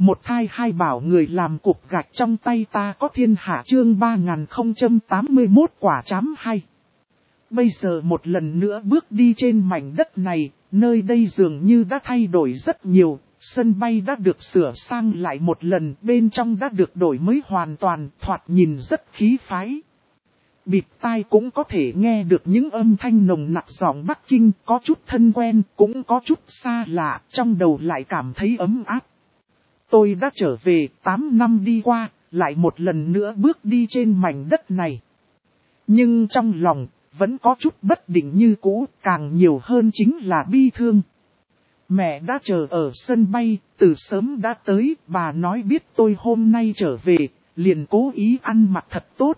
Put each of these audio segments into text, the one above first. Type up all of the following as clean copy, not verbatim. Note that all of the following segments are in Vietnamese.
Một thai hai bảo người làm cục gạch trong tay ta có thiên hạ chương 3081 quả chám hay. Bây giờ một lần nữa bước đi trên mảnh đất này, nơi đây dường như đã thay đổi rất nhiều, sân bay đã được sửa sang lại một lần, bên trong đã được đổi mới hoàn toàn, thoạt nhìn rất khí phái. Bịt tai cũng có thể nghe được những âm thanh nồng nặc giọng Bắc Kinh, có chút thân quen, cũng có chút xa lạ, trong đầu lại cảm thấy ấm áp. Tôi đã trở về, 8 năm đi qua, lại một lần nữa bước đi trên mảnh đất này. Nhưng trong lòng, vẫn có chút bất định như cũ, càng nhiều hơn chính là bi thương. Mẹ đã chờ ở sân bay, từ sớm đã tới, bà nói biết tôi hôm nay trở về, liền cố ý ăn mặc thật tốt.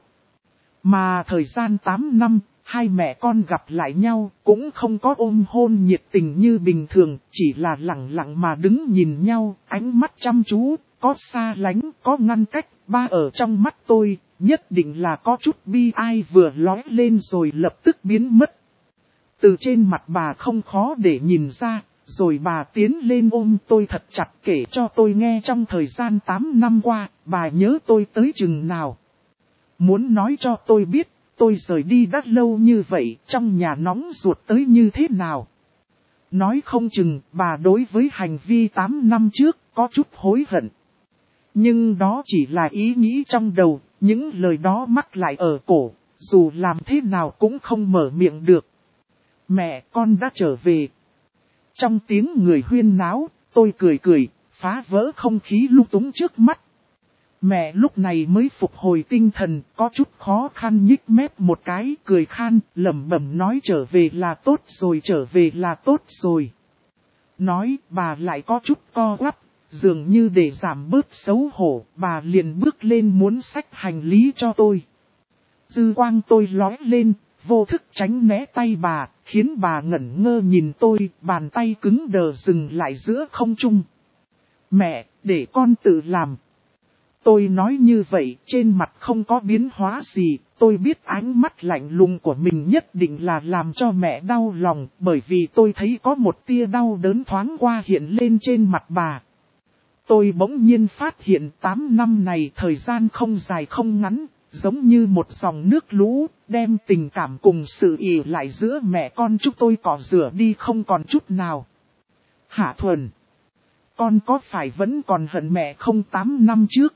Mà thời gian 8 năm, hai mẹ con gặp lại nhau, cũng không có ôm hôn nhiệt tình như bình thường, chỉ là lặng lặng mà đứng nhìn nhau, ánh mắt chăm chú, có xa lánh, có ngăn cách, ba ở trong mắt tôi, nhất định là có chút bi ai vừa lóe lên rồi lập tức biến mất. Từ trên mặt bà không khó để nhìn ra, rồi bà tiến lên ôm tôi thật chặt kể cho tôi nghe trong thời gian 8 năm qua, bà nhớ tôi tới chừng nào. Muốn nói cho tôi biết, tôi rời đi đã lâu như vậy, trong nhà nóng ruột tới như thế nào. Nói không chừng, bà đối với hành vi 8 năm trước, có chút hối hận. Nhưng đó chỉ là ý nghĩ trong đầu, những lời đó mắc lại ở cổ, dù làm thế nào cũng không mở miệng được. Mẹ, con đã trở về. Trong tiếng người huyên náo, tôi cười cười, phá vỡ không khí lung túng trước mắt. Mẹ lúc này mới phục hồi tinh thần, có chút khó khăn nhích mép một cái, cười khan, lẩm bẩm nói trở về là tốt rồi, trở về là tốt rồi. Nói, bà lại có chút co quắp, dường như để giảm bớt xấu hổ, bà liền bước lên muốn xách hành lý cho tôi. Dư quang tôi lóe lên, vô thức tránh né tay bà, khiến bà ngẩn ngơ nhìn tôi, bàn tay cứng đờ dừng lại giữa không trung. Mẹ, để con tự làm. Tôi nói như vậy, trên mặt không có biến hóa gì, tôi biết ánh mắt lạnh lùng của mình nhất định là làm cho mẹ đau lòng, bởi vì tôi thấy có một tia đau đớn thoáng qua hiện lên trên mặt bà. Tôi bỗng nhiên phát hiện 8 năm này thời gian không dài không ngắn, giống như một dòng nước lũ, đem tình cảm cùng sự ỉ lại giữa mẹ con chúng tôi cỏ rửa đi không còn chút nào. Hạ Thuần, con có phải vẫn còn hận mẹ không 8 năm trước?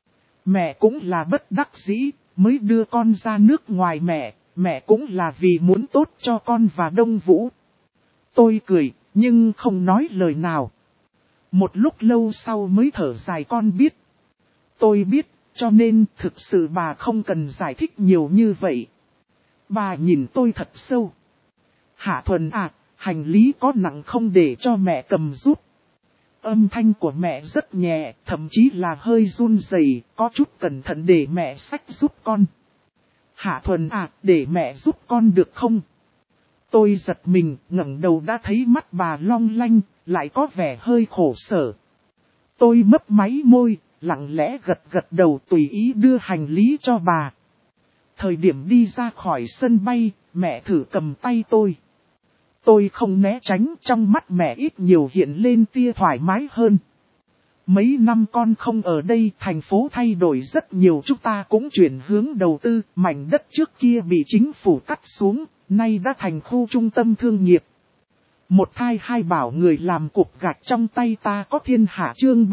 Mẹ cũng là bất đắc dĩ, mới đưa con ra nước ngoài mẹ cũng là vì muốn tốt cho con và Đông Vũ. Tôi cười, nhưng không nói lời nào. Một lúc lâu sau mới thở dài con biết. Tôi biết, cho nên thực sự bà không cần giải thích nhiều như vậy. Bà nhìn tôi thật sâu. Hạ Thuần à, hành lý có nặng không để cho mẹ cầm giúp. Âm thanh của mẹ rất nhẹ, thậm chí là hơi run rẩy, có chút cẩn thận để mẹ xách giúp con. Hạ Thuần à, để mẹ giúp con được không? Tôi giật mình, ngẩng đầu đã thấy mắt bà long lanh, lại có vẻ hơi khổ sở. Tôi mấp máy môi, lặng lẽ gật gật đầu tùy ý đưa hành lý cho bà. Thời điểm đi ra khỏi sân bay, mẹ thử cầm tay tôi. Tôi không né tránh, trong mắt mẹ ít nhiều hiện lên tia thoải mái hơn. Mấy năm con không ở đây, thành phố thay đổi rất nhiều, chúng ta cũng chuyển hướng đầu tư, mảnh đất trước kia bị chính phủ cắt xuống, nay đã thành khu trung tâm thương nghiệp. Một thai hai bảo người làm cục gạch trong tay ta có thiên hạ chương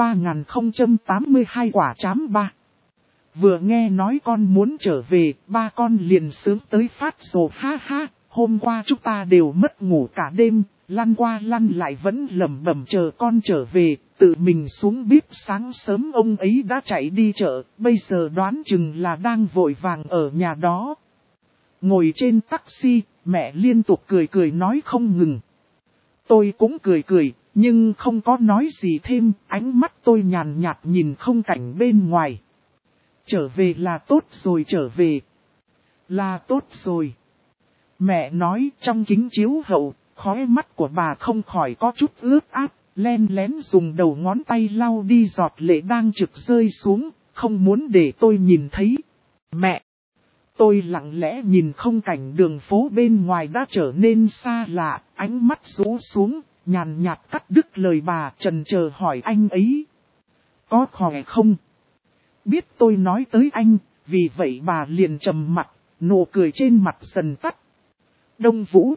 3082 quả chám ba. Vừa nghe nói con muốn trở về, ba con liền sướng tới phát rồ ha ha. Hôm qua chúng ta đều mất ngủ cả đêm, lăn qua lăn lại vẫn lẩm bẩm chờ con trở về, tự mình xuống bếp sáng sớm ông ấy đã chạy đi chợ, bây giờ đoán chừng là đang vội vàng ở nhà đó. Ngồi trên taxi, mẹ liên tục cười cười nói không ngừng. Tôi cũng cười cười, nhưng không có nói gì thêm, ánh mắt tôi nhàn nhạt nhìn không cảnh bên ngoài. Trở về là tốt rồi, trở về là tốt rồi. Mẹ nói trong kính chiếu hậu, khóe mắt của bà không khỏi có chút ướt át, len lén dùng đầu ngón tay lau đi giọt lệ đang trực rơi xuống, không muốn để tôi nhìn thấy. Mẹ! Tôi lặng lẽ nhìn không cảnh đường phố bên ngoài đã trở nên xa lạ, ánh mắt rũ xuống, nhàn nhạt cắt đứt lời bà trần chờ hỏi anh ấy. Có khỏe không? Biết tôi nói tới anh, vì vậy bà liền trầm mặt, nụ cười trên mặt dần tắt. Đông Vũ,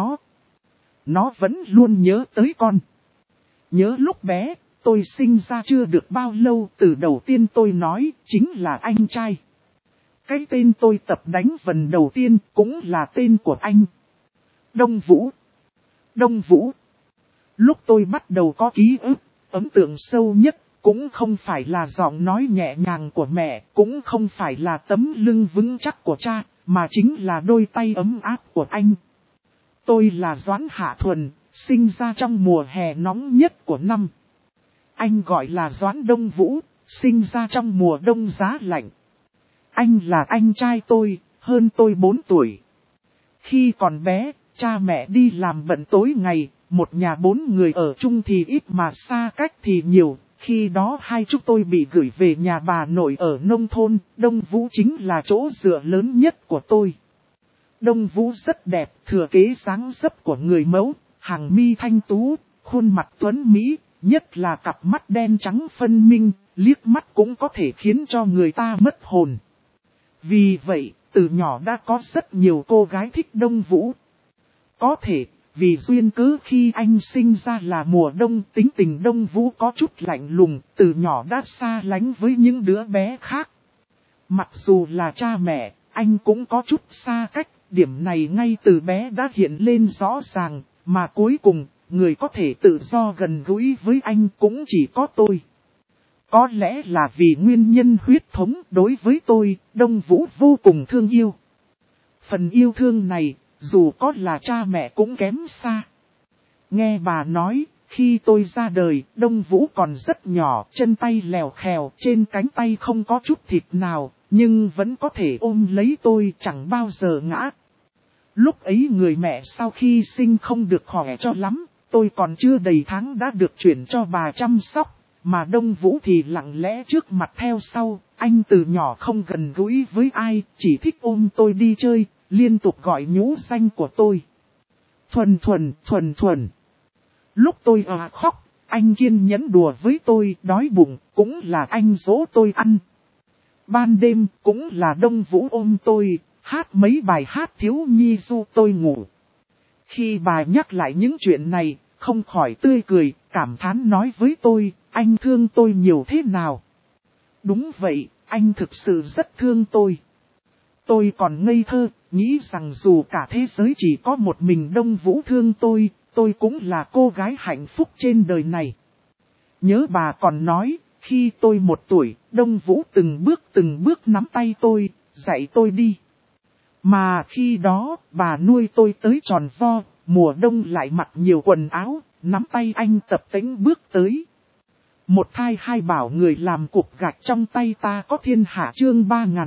nó vẫn luôn nhớ tới con. Nhớ lúc bé, tôi sinh ra chưa được bao lâu, từ đầu tiên tôi nói chính là anh trai. Cái tên tôi tập đánh vần đầu tiên cũng là tên của anh. Đông Vũ. Đông Vũ. Lúc tôi bắt đầu có ký ức, ấn tượng sâu nhất, cũng không phải là giọng nói nhẹ nhàng của mẹ, cũng không phải là tấm lưng vững chắc của cha, mà chính là đôi tay ấm áp của anh. Tôi là Doãn Hạ Thuần, sinh ra trong mùa hè nóng nhất của năm. Anh gọi là Doãn Đông Vũ, sinh ra trong mùa đông giá lạnh. Anh là anh trai tôi, hơn tôi 4 tuổi. Khi còn bé, cha mẹ đi làm bận tối ngày, một nhà 4 người ở chung thì ít mà xa cách thì nhiều. Khi đó hai chúng tôi bị gửi về nhà bà nội ở nông thôn, Đông Vũ chính là chỗ dựa lớn nhất của tôi. Đông Vũ rất đẹp, thừa kế dáng dấp của người mẫu, hàng mi thanh tú, khuôn mặt tuấn mỹ, nhất là cặp mắt đen trắng phân minh, liếc mắt cũng có thể khiến cho người ta mất hồn. Vì vậy, từ nhỏ đã có rất nhiều cô gái thích Đông Vũ. Có thể, vì duyên cớ khi anh sinh ra là mùa đông, tính tình Đông Vũ có chút lạnh lùng, từ nhỏ đã xa lánh với những đứa bé khác. Mặc dù là cha mẹ, anh cũng có chút xa cách, điểm này ngay từ bé đã hiện lên rõ ràng, mà cuối cùng, người có thể tự do gần gũi với anh cũng chỉ có tôi. Có lẽ là vì nguyên nhân huyết thống đối với tôi, Đông Vũ vô cùng thương yêu. Phần yêu thương này, dù có là cha mẹ cũng kém xa. Nghe bà nói, khi tôi ra đời, Đông Vũ còn rất nhỏ, chân tay lèo khèo, trên cánh tay không có chút thịt nào, nhưng vẫn có thể ôm lấy tôi chẳng bao giờ ngã. Lúc ấy người mẹ sau khi sinh không được khỏe cho lắm, tôi còn chưa đầy tháng đã được chuyển cho bà chăm sóc, mà Đông Vũ thì lặng lẽ trước mặt theo sau, anh từ nhỏ không gần gũi với ai, chỉ thích ôm tôi đi chơi, liên tục gọi nhũ danh của tôi. Thuần Thuần, Thuần Thuần. Lúc tôi khóc, anh kiên nhẫn đùa với tôi, đói bụng, cũng là anh dỗ tôi ăn. Ban đêm, cũng là Đông Vũ ôm tôi, hát mấy bài hát thiếu nhi du tôi ngủ. Khi bà nhắc lại những chuyện này, không khỏi tươi cười, cảm thán nói với tôi, anh thương tôi nhiều thế nào. Đúng vậy, anh thực sự rất thương tôi. Tôi còn ngây thơ, nghĩ rằng dù cả thế giới chỉ có một mình Đông Vũ thương tôi cũng là cô gái hạnh phúc trên đời này. Nhớ bà còn nói, khi tôi 1 tuổi, Đông Vũ từng bước nắm tay tôi, dạy tôi đi. Mà khi đó, bà nuôi tôi tới tròn vo, mùa đông lại mặc nhiều quần áo, nắm tay anh tập tễnh bước tới. Một thai hai bảo người làm cục gạch trong tay ta có thiên hạ chương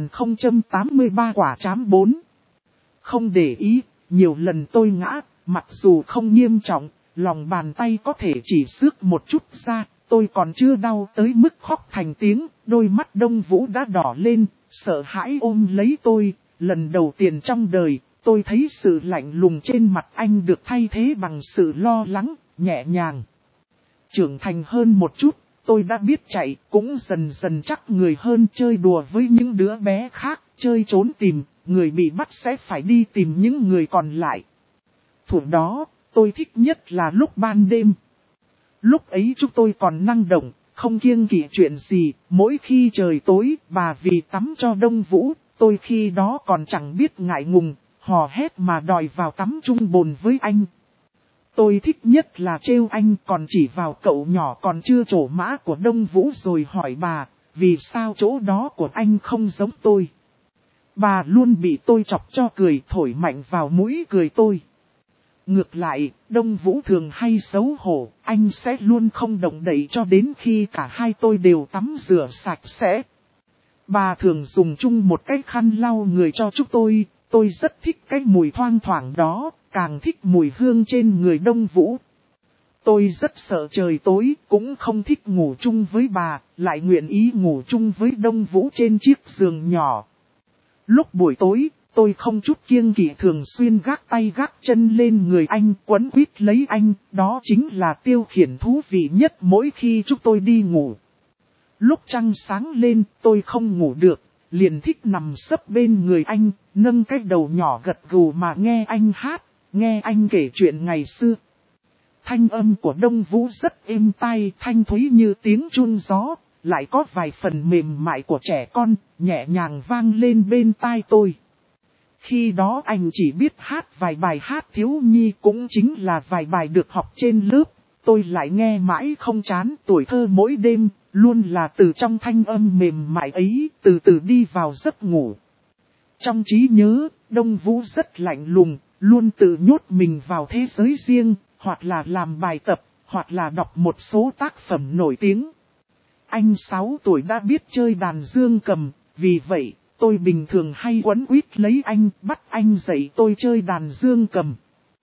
3083 quả trám 4. Không để ý, nhiều lần tôi ngã, mặc dù không nghiêm trọng, lòng bàn tay có thể chỉ xước một chút ra, tôi còn chưa đau tới mức khóc thành tiếng, đôi mắt Đông Vũ đã đỏ lên, sợ hãi ôm lấy tôi, lần đầu tiên trong đời, tôi thấy sự lạnh lùng trên mặt anh được thay thế bằng sự lo lắng, nhẹ nhàng. Trưởng thành hơn một chút, tôi đã biết chạy, cũng dần dần chắc người hơn chơi đùa với những đứa bé khác, chơi trốn tìm, người bị bắt sẽ phải đi tìm những người còn lại. Thủ đó, tôi thích nhất là lúc ban đêm. Lúc ấy chúng tôi còn năng động, không kiêng kỵ chuyện gì, mỗi khi trời tối, bà vì tắm cho Đông Vũ, tôi khi đó còn chẳng biết ngại ngùng, hò hét mà đòi vào tắm chung bồn với anh. Tôi thích nhất là trêu anh còn chỉ vào cậu nhỏ còn chưa trổ mã của Đông Vũ rồi hỏi bà, vì sao chỗ đó của anh không giống tôi. Bà luôn bị tôi chọc cho cười thổi mạnh vào mũi cười tôi. Ngược lại, Đông Vũ thường hay xấu hổ, anh sẽ luôn không động đậy cho đến khi cả hai tôi đều tắm rửa sạch sẽ. Bà thường dùng chung một cái khăn lau người cho chúng tôi rất thích cái mùi thoang thoảng đó, càng thích mùi hương trên người Đông Vũ. Tôi rất sợ trời tối, cũng không thích ngủ chung với bà, lại nguyện ý ngủ chung với Đông Vũ trên chiếc giường nhỏ. Lúc buổi tối, tôi không chút kiêng kỵ thường xuyên gác tay gác chân lên người anh, quấn quýt lấy anh, đó chính là tiêu khiển thú vị nhất mỗi khi chúng tôi đi ngủ. Lúc trăng sáng lên tôi không ngủ được, liền thích nằm sấp bên người anh, nâng cái đầu nhỏ gật gù mà nghe anh hát, nghe anh kể chuyện ngày xưa. Thanh âm của Đông Vũ rất êm tai, thanh thúy như tiếng chuông gió, lại có vài phần mềm mại của trẻ con, nhẹ nhàng vang lên bên tai tôi. Khi đó anh chỉ biết hát vài bài hát thiếu nhi, cũng chính là vài bài được học trên lớp, tôi lại nghe mãi không chán. Tuổi thơ mỗi đêm, luôn là từ trong thanh âm mềm mại ấy, từ từ đi vào giấc ngủ. Trong trí nhớ, Đông Vũ rất lạnh lùng, luôn tự nhốt mình vào thế giới riêng, hoặc là làm bài tập, hoặc là đọc một số tác phẩm nổi tiếng. Anh 6 tuổi đã biết chơi đàn dương cầm, vì vậy, tôi bình thường hay quấn quýt lấy anh, bắt anh dạy tôi chơi đàn dương cầm.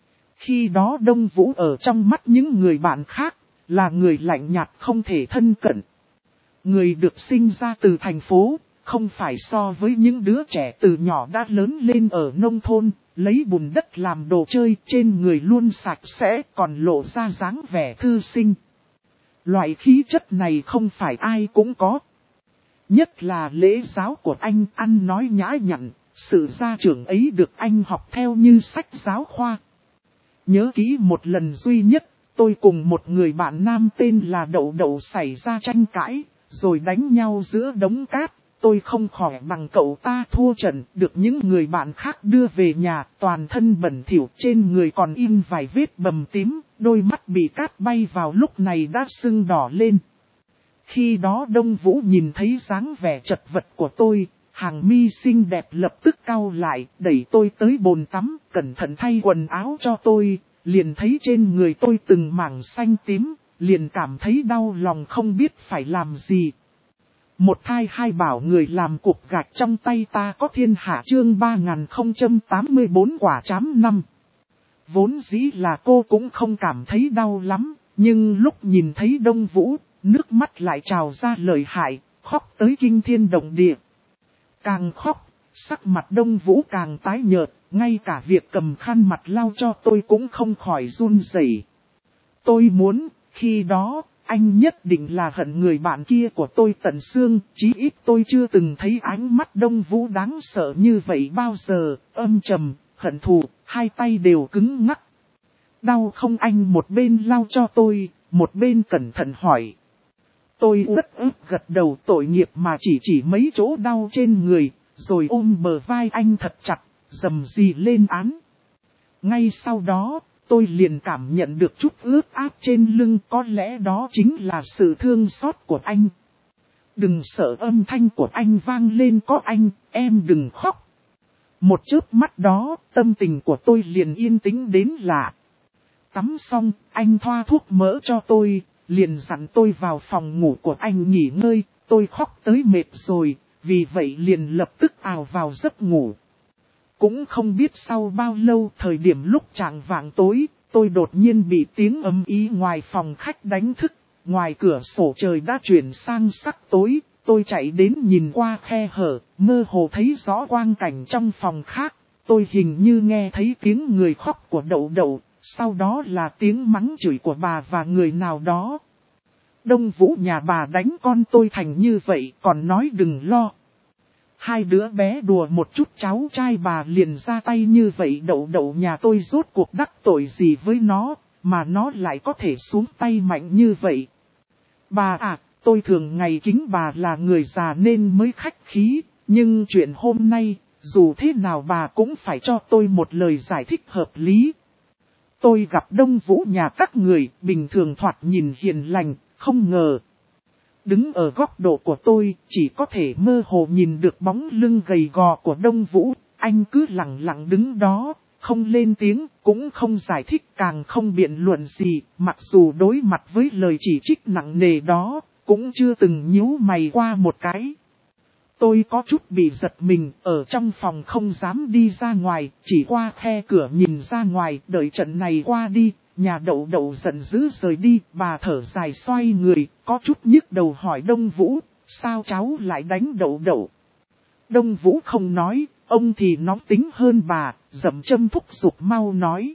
Khi đó Đông Vũ ở trong mắt những người bạn khác, là người lạnh nhạt không thể thân cận. Người được sinh ra từ thành phố, không phải so với những đứa trẻ từ nhỏ đã lớn lên ở nông thôn, lấy bùn đất làm đồ chơi, trên người luôn sạch sẽ, còn lộ ra dáng vẻ thư sinh. Loại khí chất này không phải ai cũng có. Nhất là lễ giáo của anh, ăn nói nhã nhặn, sự gia trưởng ấy được anh học theo như sách giáo khoa. Nhớ kỹ một lần duy nhất, tôi cùng một người bạn nam tên là Đậu Đậu xảy ra tranh cãi, rồi đánh nhau giữa đống cát. Tôi không khỏe bằng cậu ta, thua trận, được những người bạn khác đưa về nhà, toàn thân bẩn thỉu, trên người còn in vài vết bầm tím, đôi mắt bị cát bay vào lúc này đã sưng đỏ lên. Khi đó Đông Vũ nhìn thấy dáng vẻ chật vật của tôi, hàng mi xinh đẹp lập tức cau lại, đẩy tôi tới bồn tắm, cẩn thận thay quần áo cho tôi, liền thấy trên người tôi từng mảng xanh tím, liền cảm thấy đau lòng không biết phải làm gì. Một thai hai bảo người làm cục gạch trong tay ta có thiên hạ chương 3084 quả trám năm. Vốn dĩ là cô cũng không cảm thấy đau lắm, nhưng lúc nhìn thấy Đông Vũ, nước mắt lại trào ra lợi hại, khóc tới kinh thiên động địa. Càng khóc, sắc mặt Đông Vũ càng tái nhợt, ngay cả việc cầm khăn mặt lau cho tôi cũng không khỏi run rẩy. Tôi muốn, khi đó, anh nhất định là hận người bạn kia của tôi tận xương, chí ít tôi chưa từng thấy ánh mắt Đông Vũ đáng sợ như vậy bao giờ, âm trầm, hận thù, hai tay đều cứng ngắc. Đau không? Anh một bên lau cho tôi, một bên cẩn thận hỏi. Tôi uất ức gật đầu, tội nghiệp mà chỉ mấy chỗ đau trên người, rồi ôm bờ vai anh thật chặt, rầm rì lên án. Ngay sau đó, tôi liền cảm nhận được chút ướt át trên lưng, có lẽ đó chính là sự thương xót của anh. Đừng sợ, âm thanh của anh vang lên, có anh, em đừng khóc. Một chớp mắt đó, tâm tình của tôi liền yên tĩnh đến lạ. Tắm xong, anh thoa thuốc mỡ cho tôi, liền dặn tôi vào phòng ngủ của anh nghỉ ngơi, tôi khóc tới mệt rồi, vì vậy liền lập tức ào vào giấc ngủ. Cũng không biết sau bao lâu, thời điểm lúc chạng vạng tối, tôi đột nhiên bị tiếng ầm ĩ ngoài phòng khách đánh thức. Ngoài cửa sổ trời đã chuyển sang sắc tối, tôi chạy đến nhìn qua khe hở, mơ hồ thấy rõ quang cảnh trong phòng khác. Tôi hình như nghe thấy tiếng người khóc của Đậu Đậu, sau đó là tiếng mắng chửi của bà và người nào đó. Đông Vũ nhà bà đánh con tôi thành như vậy, còn nói đừng lo. Hai đứa bé đùa một chút cháu trai bà liền ra tay như vậy. Đậu Đậu nhà tôi rốt cuộc đắc tội gì với nó, mà nó lại có thể xuống tay mạnh như vậy. Bà à, tôi thường ngày kính bà là người già nên mới khách khí, nhưng chuyện hôm nay, dù thế nào bà cũng phải cho tôi một lời giải thích hợp lý. Tôi gặp Đông Vũ nhà các người, bình thường thoạt nhìn hiền lành, không ngờ. Đứng ở góc độ của tôi, chỉ có thể mơ hồ nhìn được bóng lưng gầy gò của Đông Vũ, anh cứ lặng lặng đứng đó, không lên tiếng, cũng không giải thích, càng không biện luận gì, mặc dù đối mặt với lời chỉ trích nặng nề đó, cũng chưa từng nhíu mày qua một cái. Tôi có chút bị giật mình, ở trong phòng không dám đi ra ngoài, chỉ qua khe cửa nhìn ra ngoài, đợi trận này qua đi. Nhà Đậu Đậu giận dữ rời đi, bà thở dài xoay người, có chút nhức đầu hỏi Đông Vũ, sao cháu lại đánh Đậu Đậu? Đông Vũ không nói, ông thì nóng tính hơn bà, dậm châm thúc giục mau nói.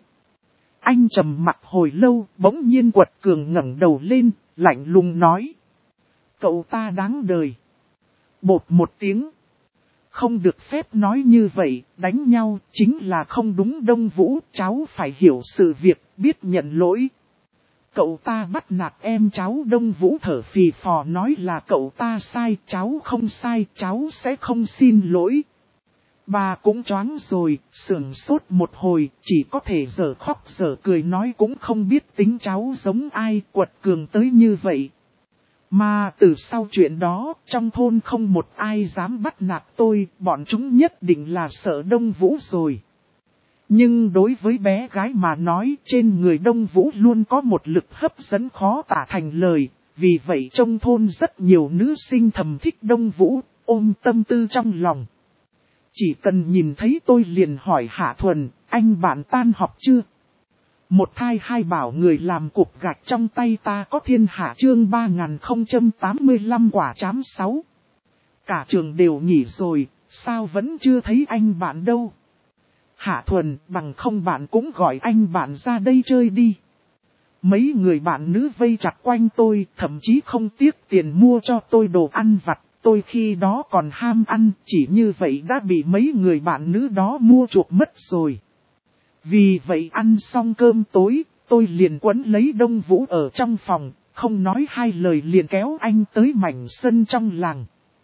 Anh trầm mặt hồi lâu, bỗng nhiên quật cường ngẩng đầu lên, lạnh lùng nói. cậu ta đáng đời. Bột một tiếng. Không được phép nói như vậy, đánh nhau chính là không đúng Đông Vũ, cháu phải hiểu sự việc, biết nhận lỗi. Cậu ta bắt nạt em cháu. Đông Vũ thở phì phò nói là cậu ta sai, cháu không sai, cháu sẽ không xin lỗi. Bà cũng choáng rồi, sửng sốt một hồi, chỉ có thể giở khóc giở cười nói cũng không biết tính cháu giống ai, quật cường tới như vậy. Mà từ sau chuyện đó, trong thôn không một ai dám bắt nạt tôi, bọn chúng nhất định là sợ Đông Vũ rồi. Nhưng đối với bé gái mà nói, trên người Đông Vũ luôn có một lực hấp dẫn khó tả thành lời, vì vậy trong thôn rất nhiều nữ sinh thầm thích Đông Vũ, ôm tâm tư trong lòng. Chỉ cần nhìn thấy tôi liền hỏi Hạ Thuần, anh bạn tan học chưa? Một thai hai bảo người làm cục gạch trong tay ta có thiên hạ chương 3085 quả chám 6. Cả trường đều nghỉ rồi, sao vẫn chưa thấy anh bạn đâu? Hạ Thuần, bằng không bạn cũng gọi anh bạn ra đây chơi đi. Mấy người bạn nữ vây chặt quanh tôi, thậm chí không tiếc tiền mua cho tôi đồ ăn vặt. Tôi khi đó còn ham ăn, chỉ như vậy đã bị mấy người bạn nữ đó mua chuộc mất rồi. Vì vậy ăn xong cơm tối, tôi liền quấn lấy Đông Vũ ở trong phòng, không nói hai lời liền kéo anh tới mảnh sân trong làng.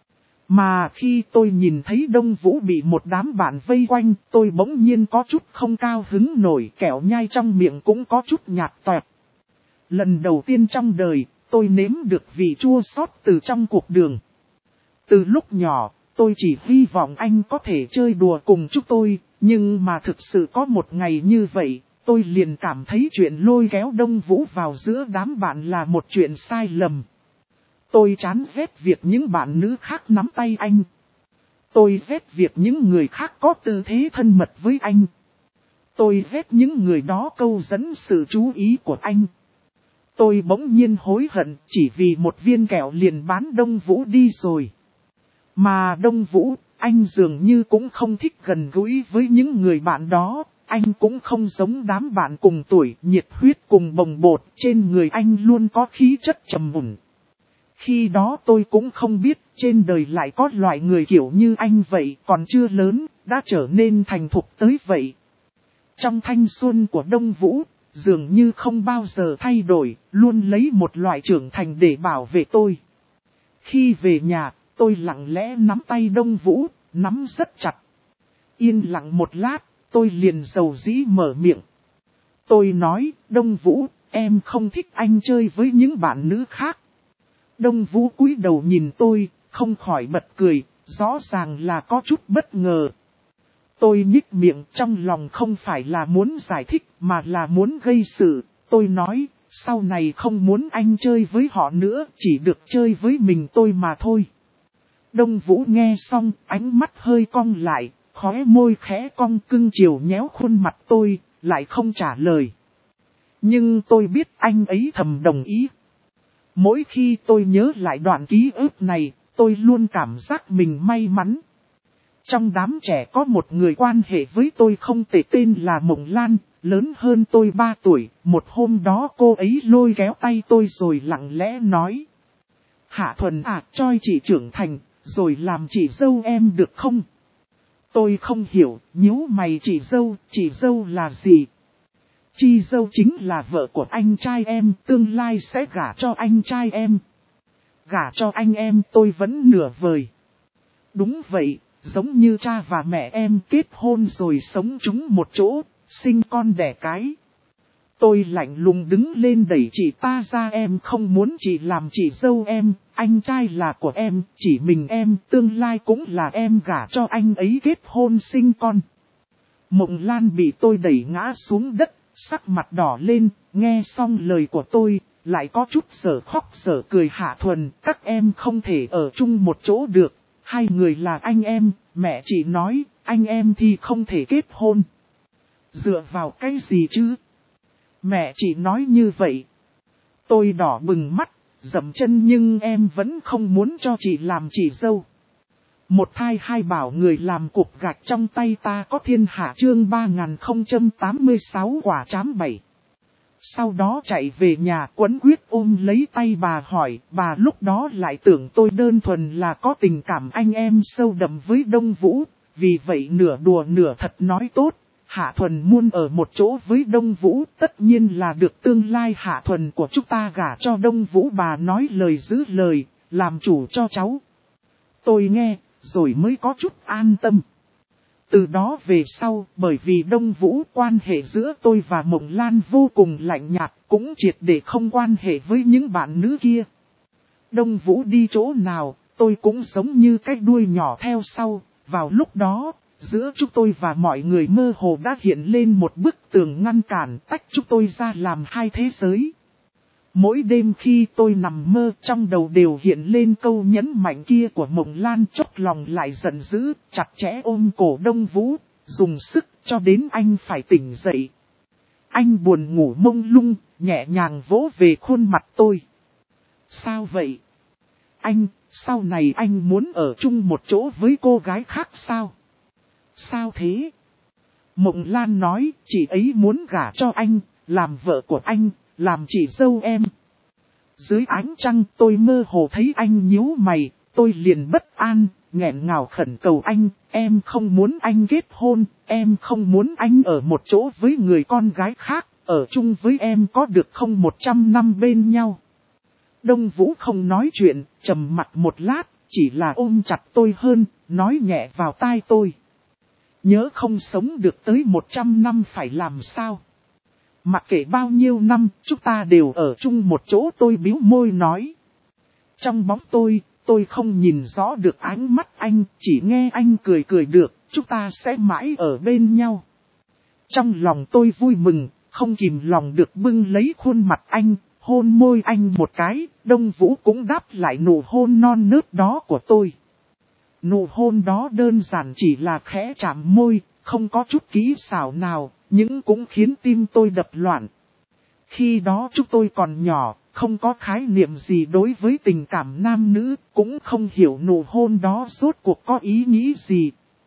Mà khi tôi nhìn thấy Đông Vũ bị một đám bạn vây quanh, tôi bỗng nhiên có chút không cao hứng nổi, kẹo nhai trong miệng cũng có chút nhạt toẹt. Lần đầu tiên trong đời, tôi nếm được vị chua xót từ trong cuộc đường. Từ lúc nhỏ, tôi chỉ hy vọng anh có thể chơi đùa cùng chúng tôi, nhưng mà thực sự có một ngày như vậy, tôi liền cảm thấy chuyện lôi kéo Đông Vũ vào giữa đám bạn là một chuyện sai lầm. Tôi chán ghét việc những bạn nữ khác nắm tay anh. Tôi ghét việc những người khác có tư thế thân mật với anh. Tôi ghét những người đó câu dẫn sự chú ý của anh. Tôi bỗng nhiên hối hận chỉ vì một viên kẹo liền bán Đông Vũ đi rồi. Mà Đông Vũ, anh dường như cũng không thích gần gũi với những người bạn đó, anh cũng không giống đám bạn cùng tuổi, nhiệt huyết cùng bồng bột, trên người anh luôn có khí chất trầm mùn. Khi đó tôi cũng không biết trên đời lại có loại người kiểu như anh vậy, còn chưa lớn, đã trở nên thành thục tới vậy. Trong thanh xuân của Đông Vũ, dường như không bao giờ thay đổi, luôn lấy một loại trưởng thành để bảo vệ tôi. Khi về nhà, tôi lặng lẽ nắm tay Đông Vũ, nắm rất chặt. Yên lặng một lát, tôi liền dầu dĩ mở miệng. Tôi nói, Đông Vũ, em không thích anh chơi với những bạn nữ khác. Đông Vũ cúi đầu nhìn tôi, không khỏi bật cười, rõ ràng là có chút bất ngờ. Tôi nhích miệng, trong lòng không phải là muốn giải thích mà là muốn gây sự. Tôi nói, sau này không muốn anh chơi với họ nữa, chỉ được chơi với mình tôi mà thôi. Đông Vũ nghe xong, ánh mắt hơi cong lại, khóe môi khẽ cong cưng chiều nhéo khuôn mặt tôi, lại không trả lời. Nhưng tôi biết anh ấy thầm đồng ý. Mỗi khi tôi nhớ lại đoạn ký ức này, tôi luôn cảm giác mình may mắn. Trong đám trẻ có một người quan hệ với tôi không tệ tên là Mộng Lan, lớn hơn tôi 3 tuổi. Một hôm đó cô ấy lôi kéo tay tôi rồi lặng lẽ nói. Hạ Thuần à, cho chị trưởng thành, rồi làm chị dâu em được không? Tôi không hiểu, nhíu mày chị dâu là gì? Chị dâu chính là vợ của anh trai em, tương lai sẽ gả cho anh trai em. Gả cho anh em tôi vẫn nửa vời. Đúng vậy, giống như cha và mẹ em kết hôn rồi sống chung một chỗ, sinh con đẻ cái. Tôi lạnh lùng đứng lên đẩy chị ta ra, em không muốn chị làm chị dâu em, anh trai là của em, chỉ mình em, tương lai cũng là em gả cho anh ấy kết hôn sinh con. Mộng Lan bị tôi đẩy ngã xuống đất, sắc mặt đỏ lên, nghe xong lời của tôi, lại có chút sở khóc sở cười. Hạ Thuần, các em không thể ở chung một chỗ được, hai người là anh em, mẹ chị nói, anh em thì không thể kết hôn. Dựa vào cái gì chứ? Mẹ chị nói như vậy. Tôi đỏ bừng mắt, dậm chân nhưng em vẫn không muốn cho chị làm chị dâu. Một thai hai bảo người làm cục gạch trong tay ta có thiên hạ chương 3086 quả chám 7. Sau đó chạy về nhà quấn quyết ôm lấy tay bà hỏi, bà lúc đó lại tưởng tôi đơn thuần là có tình cảm anh em sâu đậm với Đông Vũ, vì vậy nửa đùa nửa thật nói tốt. Hạ Thuần muốn ở một chỗ với Đông Vũ, tất nhiên là được tương lai Hạ Thuần của chúng ta gả cho Đông Vũ, bà nói lời giữ lời, làm chủ cho cháu. Tôi nghe, rồi mới có chút an tâm. Từ đó về sau, bởi vì Đông Vũ quan hệ giữa tôi và Mộng Lan vô cùng lạnh nhạt, cũng triệt để không quan hệ với những bạn nữ kia. Đông Vũ đi chỗ nào, tôi cũng giống như cái đuôi nhỏ theo sau, vào lúc đó, giữa chúng tôi và mọi người mơ hồ đã hiện lên một bức tường ngăn cản tách chúng tôi ra làm hai thế giới. Mỗi đêm khi tôi nằm mơ trong đầu đều hiện lên câu nhấn mạnh kia của Mộng Lan, chốc lòng lại giận dữ, chặt chẽ ôm cổ Đông Vũ, dùng sức cho đến anh phải tỉnh dậy. Anh buồn ngủ mông lung, nhẹ nhàng vỗ về khuôn mặt tôi. Sao vậy? Anh, sau này anh muốn ở chung một chỗ với cô gái khác sao? Sao thế? Mộng Lan nói, chị ấy muốn gả cho anh, làm vợ của anh, làm chị dâu em. Dưới ánh trăng tôi mơ hồ thấy anh nhíu mày, tôi liền bất an, nghẹn ngào khẩn cầu anh, em không muốn anh kết hôn, em không muốn anh ở một chỗ với người con gái khác, ở chung với em có được không 100 năm bên nhau. Đông Vũ không nói chuyện, trầm mặt một lát, chỉ là ôm chặt tôi hơn, nói nhẹ vào tai tôi. Nhớ không sống được tới 100 năm phải làm sao? Mặc kệ bao nhiêu năm, chúng ta đều ở chung một chỗ, tôi bĩu môi nói. Trong bóng tôi không nhìn rõ được ánh mắt anh, chỉ nghe anh cười cười được, chúng ta sẽ mãi ở bên nhau. Trong lòng tôi vui mừng, không kìm lòng được bưng lấy khuôn mặt anh, hôn môi anh một cái, Đông Vũ cũng đáp lại nụ hôn non nớt đó của tôi. Nụ hôn đó đơn giản chỉ là khẽ chạm môi, không có chút kỹ xảo nào, nhưng cũng khiến tim tôi đập loạn. Khi đó chúng tôi còn nhỏ, không có khái niệm gì đối với tình cảm nam nữ, cũng không hiểu nụ hôn đó rốt cuộc có ý nghĩ gì.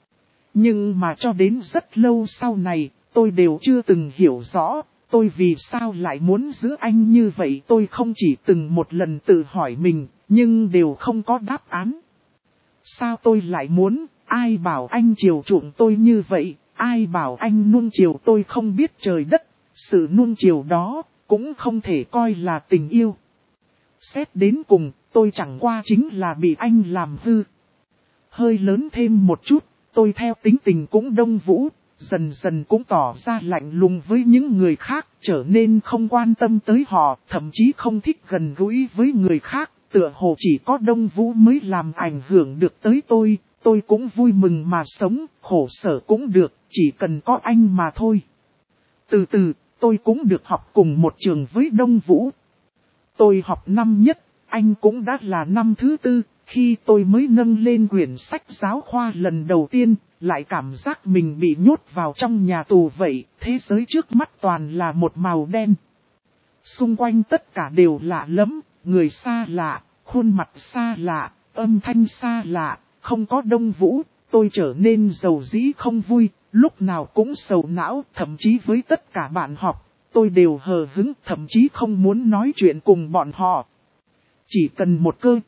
Nhưng mà cho đến rất lâu sau này, tôi đều chưa từng hiểu rõ, tôi vì sao lại muốn giữ anh như vậy. Tôi không chỉ từng một lần tự hỏi mình, nhưng đều không có đáp án. Sao tôi lại muốn, ai bảo anh chiều chuộng tôi như vậy, ai bảo anh nuông chiều tôi không biết trời đất, sự nuông chiều đó cũng không thể coi là tình yêu. Xét đến cùng, tôi chẳng qua chính là bị anh làm hư. Hơi lớn thêm một chút, tôi theo tính tình cũng Đông Vũ, dần dần cũng tỏ ra lạnh lùng với những người khác, trở nên không quan tâm tới họ, thậm chí không thích gần gũi với người khác, tựa hồ chỉ có Đông Vũ mới làm ảnh hưởng được tới tôi cũng vui mừng mà sống, khổ sở cũng được, chỉ cần có anh mà thôi. Từ từ, tôi cũng được học cùng một trường với Đông Vũ. Tôi học năm nhất, anh cũng đã là năm thứ tư, khi tôi mới nâng lên quyển sách giáo khoa lần đầu tiên, lại cảm giác mình bị nhốt vào trong nhà tù vậy, thế giới trước mắt toàn là một màu đen. Xung quanh tất cả đều lạ lắm, người xa lạ, khuôn mặt xa lạ, âm thanh xa lạ, không có Đông Vũ, tôi trở nên rầu rĩ không vui, lúc nào cũng sầu não, thậm chí với tất cả bạn học, tôi đều hờ hững, thậm chí không muốn nói chuyện cùng bọn họ. Chỉ cần một cơ,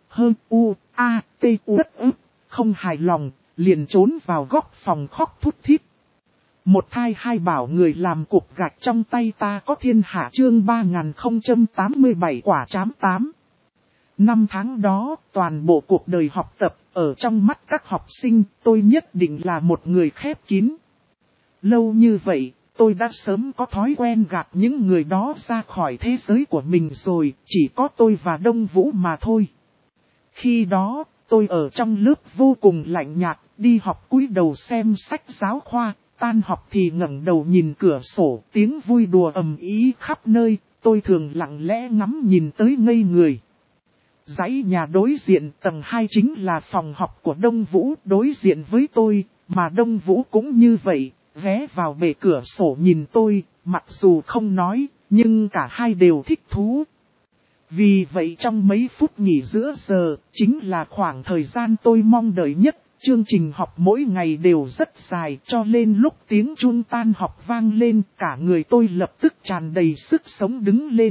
không hài lòng, liền trốn vào góc phòng khóc thút thít. Một thai hai bảo người làm cục gạch trong tay ta có thiên hạ chương 3087 quả trám 8. Năm tháng đó, toàn bộ cuộc đời học tập, ở trong mắt các học sinh, tôi nhất định là một người khép kín. Lâu như vậy, tôi đã sớm có thói quen gạt những người đó ra khỏi thế giới của mình rồi, chỉ có tôi và Đông Vũ mà thôi. Khi đó, tôi ở trong lớp vô cùng lạnh nhạt, đi học cúi đầu xem sách giáo khoa, tan học thì ngẩng đầu nhìn cửa sổ, tiếng vui đùa ầm ĩ khắp nơi, tôi thường lặng lẽ ngắm nhìn tới ngây người. Dãy nhà đối diện tầng 2 chính là phòng học của Đông Vũ đối diện với tôi, mà Đông Vũ cũng như vậy, ghé vào bề cửa sổ nhìn tôi, mặc dù không nói, nhưng cả hai đều thích thú. Vì vậy trong mấy phút nghỉ giữa giờ, chính là khoảng thời gian tôi mong đợi nhất, Chương trình học mỗi ngày đều rất dài, cho nên lúc tiếng chuông tan học vang lên, cả người tôi lập tức tràn đầy sức sống đứng lên.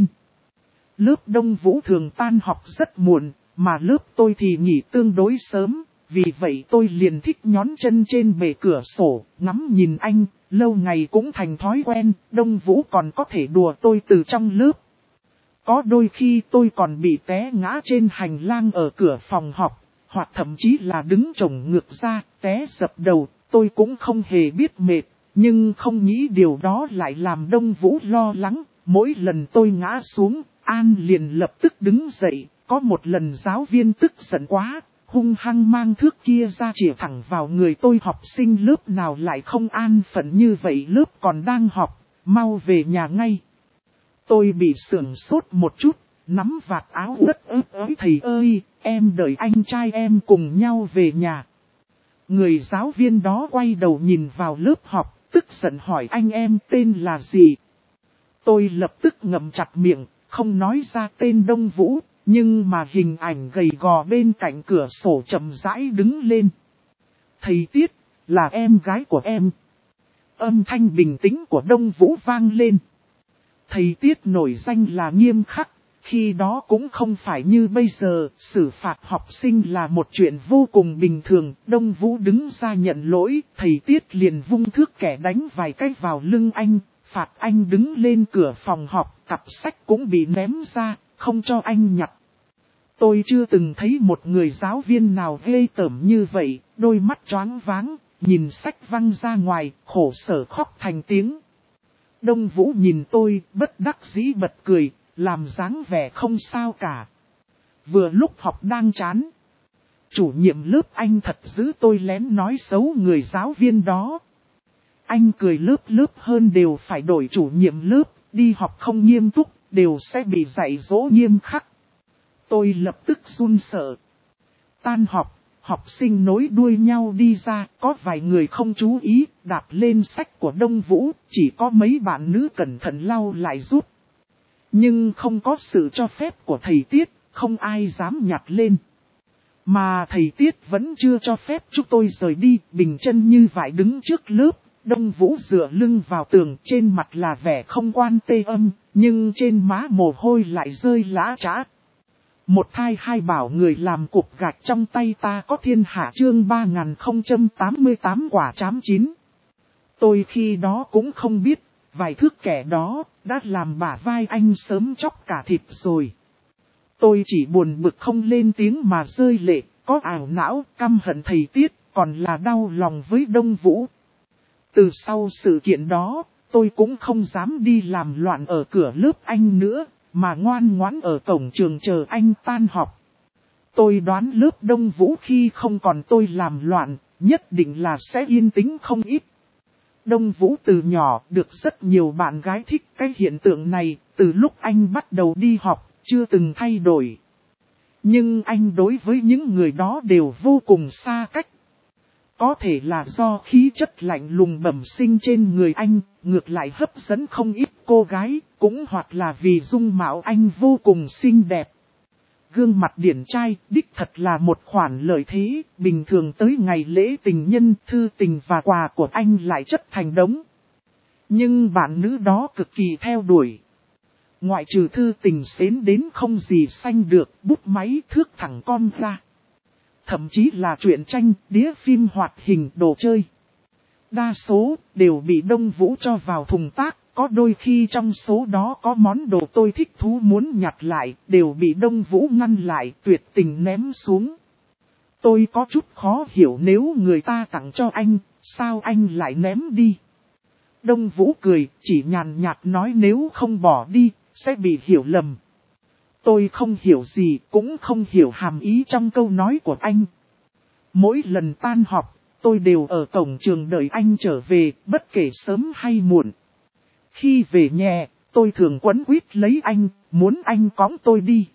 Lớp Đông Vũ thường tan học rất muộn, mà lớp tôi thì nghỉ tương đối sớm, vì vậy tôi liền thích nhón chân trên bệ cửa sổ, ngắm nhìn anh, lâu ngày cũng thành thói quen, Đông Vũ còn có thể đùa tôi từ trong lớp. Có đôi khi tôi còn bị té ngã trên hành lang ở cửa phòng học, hoặc thậm chí là đứng chổng ngược ra, té dập đầu, tôi cũng không hề biết mệt, nhưng không nghĩ điều đó lại làm Đông Vũ lo lắng. Mỗi lần tôi ngã xuống, An liền lập tức đứng dậy, có một lần giáo viên tức giận quá, hung hăng mang thước kia ra chĩa thẳng vào người tôi. Học sinh lớp nào lại không an phận như vậy, lớp còn đang học, mau về nhà ngay. Tôi bị sửng sốt một chút, nắm vạt áo đất ướt ới, thầy ơi, em đợi anh trai em cùng nhau về nhà. Người giáo viên đó quay đầu nhìn vào lớp học, tức giận hỏi anh em tên là gì. Tôi lập tức ngậm chặt miệng, không nói ra tên Đông Vũ, nhưng mà hình ảnh gầy gò bên cạnh cửa sổ chậm rãi đứng lên. Thầy Tiết, là em gái của em. Âm thanh bình tĩnh của Đông Vũ vang lên. Thầy Tiết nổi danh là nghiêm khắc, khi đó cũng không phải như bây giờ, xử phạt học sinh là một chuyện vô cùng bình thường. Đông Vũ đứng ra nhận lỗi, thầy Tiết liền vung thước kẻ đánh vài cái vào lưng anh, phạt anh đứng lên cửa phòng học, cặp sách cũng bị ném ra, không cho anh nhặt. Tôi chưa từng thấy một người giáo viên nào ghê tởm như vậy, đôi mắt choáng váng, nhìn sách văng ra ngoài, khổ sở khóc thành tiếng. Đông Vũ nhìn tôi, bất đắc dĩ bật cười, làm dáng vẻ không sao cả. Vừa lúc học đang chán, chủ nhiệm lớp anh thật giữ tôi lén nói xấu người giáo viên đó. Anh cười lớp hơn đều phải đổi chủ nhiệm lớp, đi học không nghiêm túc, đều sẽ bị dạy dỗ nghiêm khắc. Tôi lập tức run sợ. Tan học, học sinh nối đuôi nhau đi ra, có vài người không chú ý, đạp lên sách của Đông Vũ, chỉ có mấy bạn nữ cẩn thận lau lại rút. Nhưng không có sự cho phép của thầy Tiết, không ai dám nhặt lên. Mà thầy Tiết vẫn chưa cho phép chúng tôi rời đi, bình chân như vậy đứng trước lớp. Đông Vũ dựa lưng vào tường, trên mặt là vẻ không quan tê âm, nhưng trên má mồ hôi lại rơi lã chã. Một thai hai bảo người làm cục gạch trong tay ta có thiên hạ, chương 3088 quả trám chín. Tôi khi đó cũng không biết, vài thước kẻ đó đã làm bả vai anh sớm chóc cả thịt rồi. Tôi chỉ buồn bực không lên tiếng mà rơi lệ, có ảo não, căm hận thầy Tiết, còn là đau lòng với Đông Vũ. Từ sau sự kiện đó, tôi cũng không dám đi làm loạn ở cửa lớp anh nữa, mà ngoan ngoãn ở cổng trường chờ anh tan học. Tôi đoán lớp Đông Vũ khi không còn tôi làm loạn, nhất định là sẽ yên tĩnh không ít. Đông Vũ từ nhỏ được rất nhiều bạn gái thích, cái hiện tượng này, từ lúc anh bắt đầu đi học, chưa từng thay đổi. Nhưng anh đối với những người đó đều vô cùng xa cách. Có thể là do khí chất lạnh lùng bẩm sinh trên người anh, ngược lại hấp dẫn không ít cô gái, cũng hoặc là vì dung mạo anh vô cùng xinh đẹp. Gương mặt điển trai, đích thật là một khoản lợi thế, bình thường tới ngày lễ tình nhân, thư tình và quà của anh lại chất thành đống. Nhưng bạn nữ đó cực kỳ theo đuổi. Ngoại trừ thư tình xến đến không gì sánh được, bút máy thước thẳng con ra. Thậm chí là truyện tranh, đĩa phim hoạt hình, đồ chơi. Đa số đều bị Đông Vũ cho vào thùng tác, có đôi khi trong số đó có món đồ tôi thích thú muốn nhặt lại, đều bị Đông Vũ ngăn lại, tuyệt tình ném xuống. Tôi có chút khó hiểu, nếu người ta tặng cho anh, sao anh lại ném đi? Đông Vũ cười, chỉ nhàn nhạt nói nếu không bỏ đi, sẽ bị hiểu lầm. Tôi không hiểu gì, cũng không hiểu hàm ý trong câu nói của anh. Mỗi lần tan học, tôi đều ở cổng trường đợi anh trở về, bất kể sớm hay muộn. Khi về nhà, tôi thường quấn quýt lấy anh, muốn anh cõng tôi đi.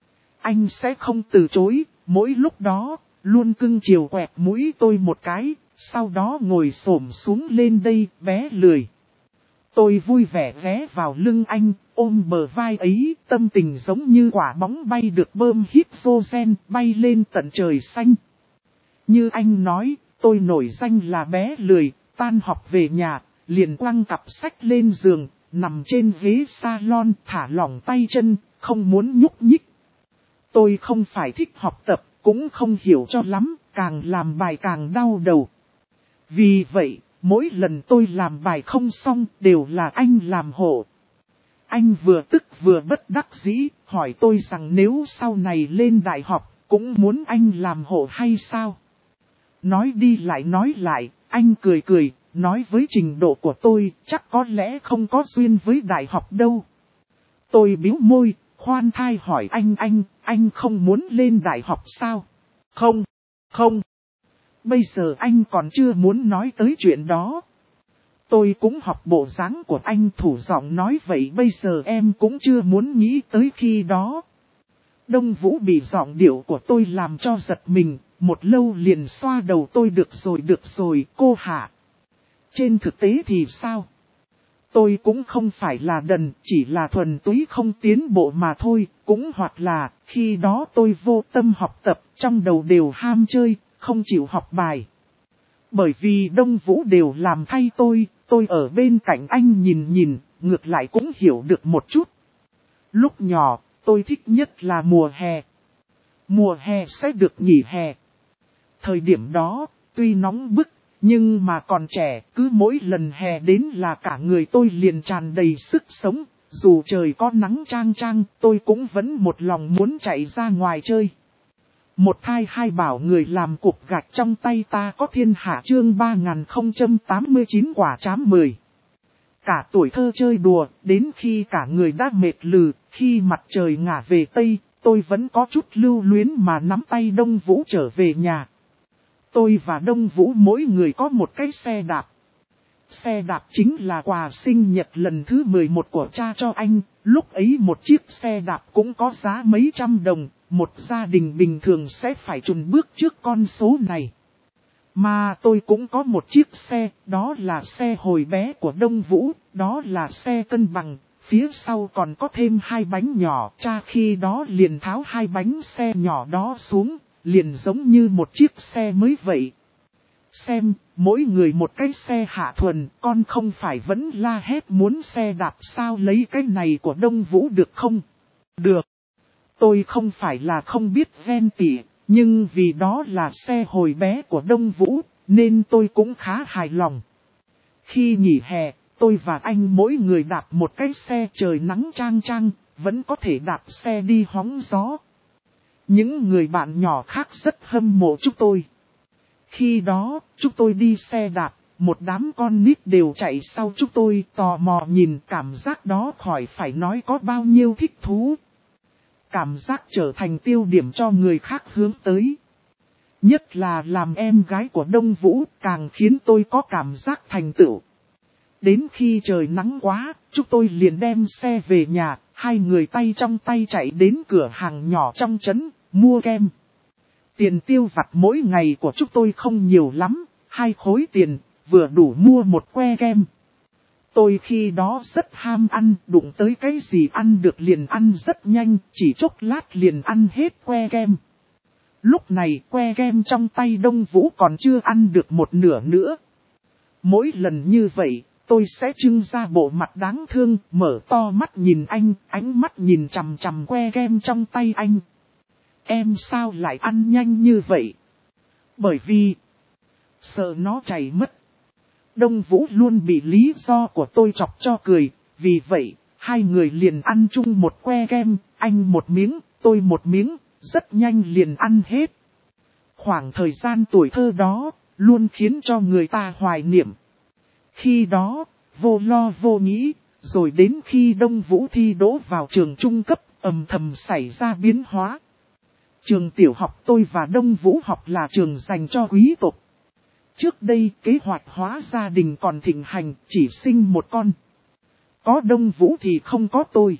Anh sẽ không từ chối, mỗi lúc đó, luôn cưng chiều quẹt mũi tôi một cái, sau đó ngồi xổm xuống lên đây, bé lười. Tôi vui vẻ ghé vào lưng anh, ôm bờ vai ấy, tâm tình giống như quả bóng bay được bơm hydrogen bay lên tận trời xanh. Như anh nói, tôi nổi danh là bé lười, tan học về nhà, liền quăng cặp sách lên giường, nằm trên ghế salon thả lỏng tay chân, không muốn nhúc nhích. Tôi không phải thích học tập, cũng không hiểu cho lắm, càng làm bài càng đau đầu. Vì vậy, mỗi lần tôi làm bài không xong đều là anh làm hộ. Anh vừa tức vừa bất đắc dĩ, hỏi tôi rằng nếu sau này lên đại học, cũng muốn anh làm hộ hay sao? Nói đi lại, anh cười cười, nói với trình độ của tôi, chắc có lẽ không có duyên với đại học đâu. Tôi bĩu môi, khoan thai hỏi anh không muốn lên đại học sao? Không. Bây giờ anh còn chưa muốn nói tới chuyện đó. Tôi cũng học bộ dáng của anh thủ giọng nói vậy, bây giờ em cũng chưa muốn nghĩ tới khi đó. Đông Vũ bị giọng điệu của tôi làm cho giật mình, một lâu liền xoa đầu tôi. Được rồi, cô Hạ. Trên thực tế thì sao? Tôi cũng không phải là đần, chỉ là thuần túy không tiến bộ mà thôi, cũng hoặc là khi đó tôi vô tâm học tập, trong đầu đều ham chơi, không chịu học bài. Bởi vì Đông Vũ đều làm thay tôi ở bên cạnh anh nhìn, ngược lại cũng hiểu được một chút. Lúc nhỏ, tôi thích nhất là mùa hè. Mùa hè sẽ được nghỉ hè. Thời điểm đó, tuy nóng bức, nhưng mà còn trẻ, cứ mỗi lần hè đến là cả người tôi liền tràn đầy sức sống. Dù trời có nắng chang, tôi cũng vẫn một lòng muốn chạy ra ngoài chơi. Một thai hai bảo người làm cục gạch trong tay ta có thiên hạ chương 3089 quả trám 10. Cả tuổi thơ chơi đùa, đến khi cả người đã mệt lừ, khi mặt trời ngả về Tây, tôi vẫn có chút lưu luyến mà nắm tay Đông Vũ trở về nhà. Tôi và Đông Vũ mỗi người có một cái xe đạp. Xe đạp chính là quà sinh nhật lần thứ 11 của cha cho anh, lúc ấy một chiếc xe đạp cũng có giá mấy trăm đồng, một gia đình bình thường sẽ phải chùn bước trước con số này. Mà tôi cũng có một chiếc xe, đó là xe hồi bé của Đông Vũ, đó là xe cân bằng, phía sau còn có thêm hai bánh nhỏ, cha khi đó liền tháo hai bánh xe nhỏ đó xuống, liền giống như một chiếc xe mới vậy. Xem, mỗi người một cái xe Hạ Thuần, con không phải vẫn la hét muốn xe đạp sao, lấy cái này của Đông Vũ được không? Được. Tôi không phải là không biết ghen tị, nhưng vì đó là xe hồi bé của Đông Vũ, nên tôi cũng khá hài lòng. Khi nghỉ hè, tôi và anh mỗi người đạp một cái xe, trời nắng chang, vẫn có thể đạp xe đi hóng gió. Những người bạn nhỏ khác rất hâm mộ chúng tôi. Khi đó, chúng tôi đi xe đạp, một đám con nít đều chạy sau chúng tôi tò mò nhìn, cảm giác đó khỏi phải nói có bao nhiêu thích thú. Cảm giác trở thành tiêu điểm cho người khác hướng tới. Nhất là làm em gái của Đông Vũ càng khiến tôi có cảm giác thành tựu. Đến khi trời nắng quá, chúng tôi liền đem xe về nhà, hai người tay trong tay chạy đến cửa hàng nhỏ trong trấn, mua kem. Tiền tiêu vặt mỗi ngày của chúng tôi không nhiều lắm, 2 khối tiền, vừa đủ mua một que kem. Tôi khi đó rất ham ăn, đụng tới cái gì ăn được liền ăn rất nhanh, chỉ chốc lát liền ăn hết que kem. Lúc này que kem trong tay Đông Vũ còn chưa ăn được một nửa nữa. Mỗi lần như vậy, tôi sẽ trưng ra bộ mặt đáng thương, mở to mắt nhìn anh, ánh mắt nhìn chằm chằm que kem trong tay anh. Em sao lại ăn nhanh như vậy? Bởi vì sợ nó chảy mất. Đông Vũ luôn bị lý do của tôi chọc cho cười, vì vậy, hai người liền ăn chung một que kem, anh một miếng, tôi một miếng, rất nhanh liền ăn hết. Khoảng thời gian tuổi thơ đó, luôn khiến cho người ta hoài niệm. Khi đó, vô lo vô nghĩ, rồi đến khi Đông Vũ thi đỗ vào trường trung cấp, ầm thầm xảy ra biến hóa. Trường tiểu học tôi và Đông Vũ học là trường dành cho quý tộc. Trước đây kế hoạch hóa gia đình còn thịnh hành, chỉ sinh một con. Có Đông Vũ thì không có tôi.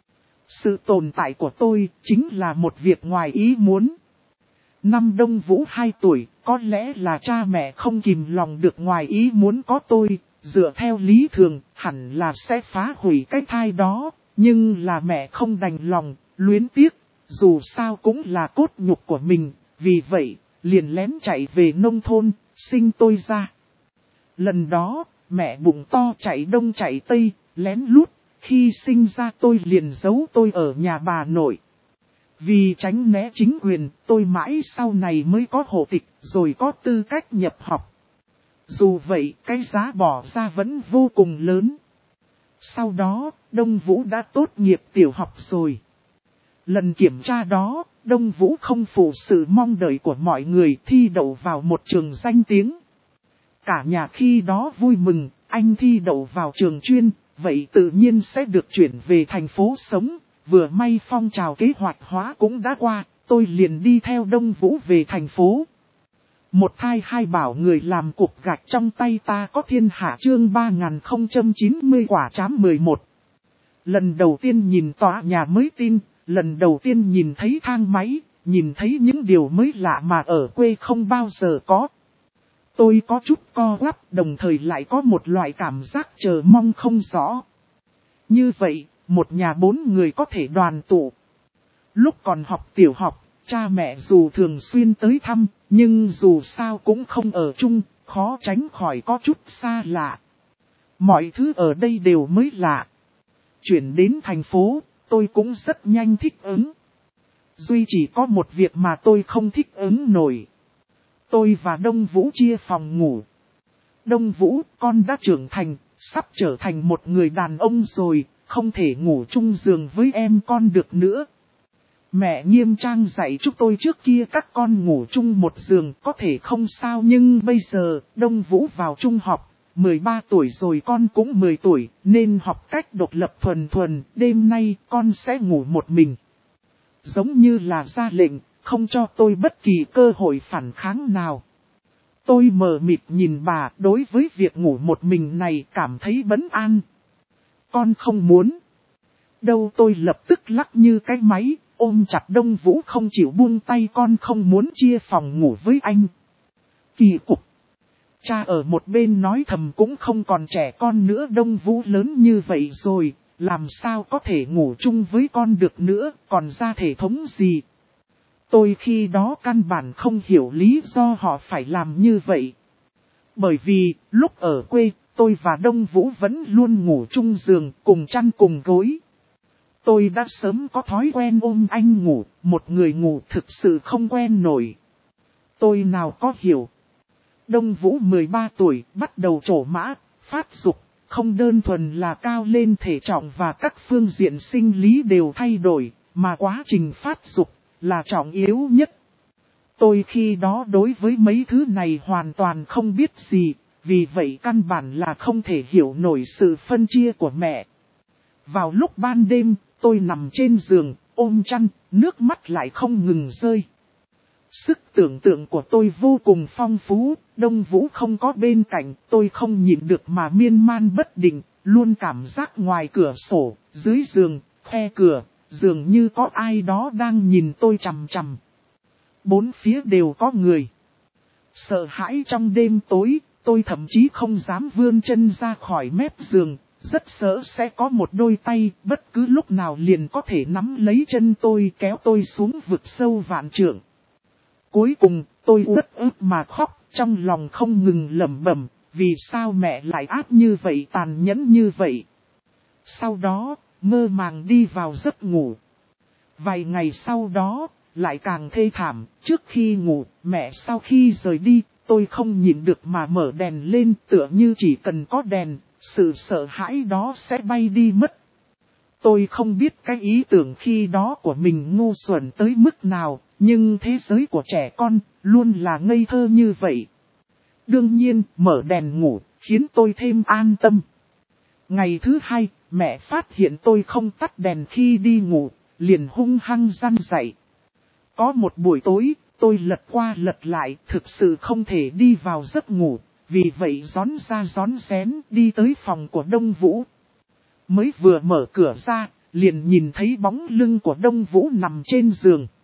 Sự tồn tại của tôi chính là một việc ngoài ý muốn. Năm Đông Vũ 2 tuổi, có lẽ là cha mẹ không kìm lòng được ngoài ý muốn có tôi, dựa theo lý thường hẳn là sẽ phá hủy cái thai đó, nhưng là mẹ không đành lòng, luyến tiếc, dù sao cũng là cốt nhục của mình, vì vậy, liền lén chạy về nông thôn, sinh tôi ra. Lần đó, mẹ bụng to chạy đông chạy tây, lén lút, khi sinh ra tôi liền giấu tôi ở nhà bà nội. Vì tránh né chính quyền, tôi mãi sau này mới có hộ tịch, rồi có tư cách nhập học. Dù vậy, cái giá bỏ ra vẫn vô cùng lớn. Sau đó, Đông Vũ đã tốt nghiệp tiểu học rồi. Lần kiểm tra đó, Đông Vũ không phụ sự mong đợi của mọi người, thi đậu vào một trường danh tiếng. Cả nhà khi đó vui mừng, anh thi đậu vào trường chuyên, vậy tự nhiên sẽ được chuyển về thành phố sống. Vừa may phong trào kế hoạch hóa cũng đã qua, tôi liền đi theo Đông Vũ về thành phố. Một thai hai bảo người làm cục gạch trong tay ta có thiên hạ chương 3090 quả trám 11. Lần đầu tiên nhìn tòa nhà mới tin, lần đầu tiên nhìn thấy thang máy, nhìn thấy những điều mới lạ mà ở quê không bao giờ có. Tôi có chút co quắp, đồng thời lại có một loại cảm giác chờ mong không rõ. Như vậy, một nhà 4 người có thể đoàn tụ. Lúc còn học tiểu học, cha mẹ dù thường xuyên tới thăm, nhưng dù sao cũng không ở chung, khó tránh khỏi có chút xa lạ. Mọi thứ ở đây đều mới lạ. Chuyển đến thành phố, tôi cũng rất nhanh thích ứng. Duy chỉ có một việc mà tôi không thích ứng nổi. Tôi và Đông Vũ chia phòng ngủ. Đông Vũ, con đã trưởng thành, sắp trở thành một người đàn ông rồi, không thể ngủ chung giường với em con được nữa. Mẹ nghiêm trang dạy chúng tôi trước kia các con ngủ chung một giường có thể không sao, nhưng bây giờ Đông Vũ vào trung học, 13 tuổi rồi, con cũng 10 tuổi, nên học cách độc lập thuần thuần, đêm nay con sẽ ngủ một mình. Giống như là ra lệnh, không cho tôi bất kỳ cơ hội phản kháng nào. Tôi mờ mịt nhìn bà, đối với việc ngủ một mình này cảm thấy bấn an. Con không muốn. Đâu, tôi lập tức lắc như cái máy, ôm chặt Đông Vũ không chịu buông tay, con không muốn chia phòng ngủ với anh. Kỳ cục. Cha ở một bên nói thầm cũng không còn trẻ con nữa, Đông Vũ lớn như vậy rồi, làm sao có thể ngủ chung với con được nữa, còn ra thể thống gì. Tôi khi đó căn bản không hiểu lý do họ phải làm như vậy. Bởi vì, lúc ở quê, tôi và Đông Vũ vẫn luôn ngủ chung giường, cùng chăn cùng gối. Tôi đã sớm có thói quen ôm anh ngủ, một người ngủ thực sự không quen nổi. Tôi nào có hiểu. Đông Vũ 13 tuổi, bắt đầu trổ mã, phát dục, không đơn thuần là cao lên thể trọng và các phương diện sinh lý đều thay đổi, mà quá trình phát dục là trọng yếu nhất. Tôi khi đó đối với mấy thứ này hoàn toàn không biết gì, vì vậy căn bản là không thể hiểu nổi sự phân chia của mẹ. Vào lúc ban đêm, tôi nằm trên giường, ôm chăn, nước mắt lại không ngừng rơi. Sức tưởng tượng của tôi vô cùng phong phú, Đông Vũ không có bên cạnh, tôi không nhịn được mà miên man bất định, luôn cảm giác ngoài cửa sổ, dưới giường, khe cửa, dường như có ai đó đang nhìn tôi chằm chằm. Bốn phía đều có người. Sợ hãi trong đêm tối, tôi thậm chí không dám vươn chân ra khỏi mép giường, rất sợ sẽ có một đôi tay bất cứ lúc nào liền có thể nắm lấy chân tôi, kéo tôi xuống vực sâu vạn trượng. Cuối cùng, tôi uất ức mà khóc, trong lòng không ngừng lẩm bẩm, vì sao mẹ lại ác như vậy, tàn nhẫn như vậy. Sau đó, mơ màng đi vào giấc ngủ. Vài ngày sau đó, lại càng thê thảm, trước khi ngủ, mẹ sau khi rời đi, tôi không nhịn được mà mở đèn lên, tựa như chỉ cần có đèn, sự sợ hãi đó sẽ bay đi mất. Tôi không biết cái ý tưởng khi đó của mình ngu xuẩn tới mức nào, nhưng thế giới của trẻ con luôn là ngây thơ như vậy. Đương nhiên, mở đèn ngủ khiến tôi thêm an tâm. Ngày thứ hai, mẹ phát hiện tôi không tắt đèn khi đi ngủ, liền hung hăng răn dạy. Có một buổi tối, tôi lật qua lật lại, thực sự không thể đi vào giấc ngủ, vì vậy rón ra rón rén đi tới phòng của Đông Vũ. Mới vừa mở cửa ra, liền nhìn thấy bóng lưng của Đông Vũ nằm trên giường.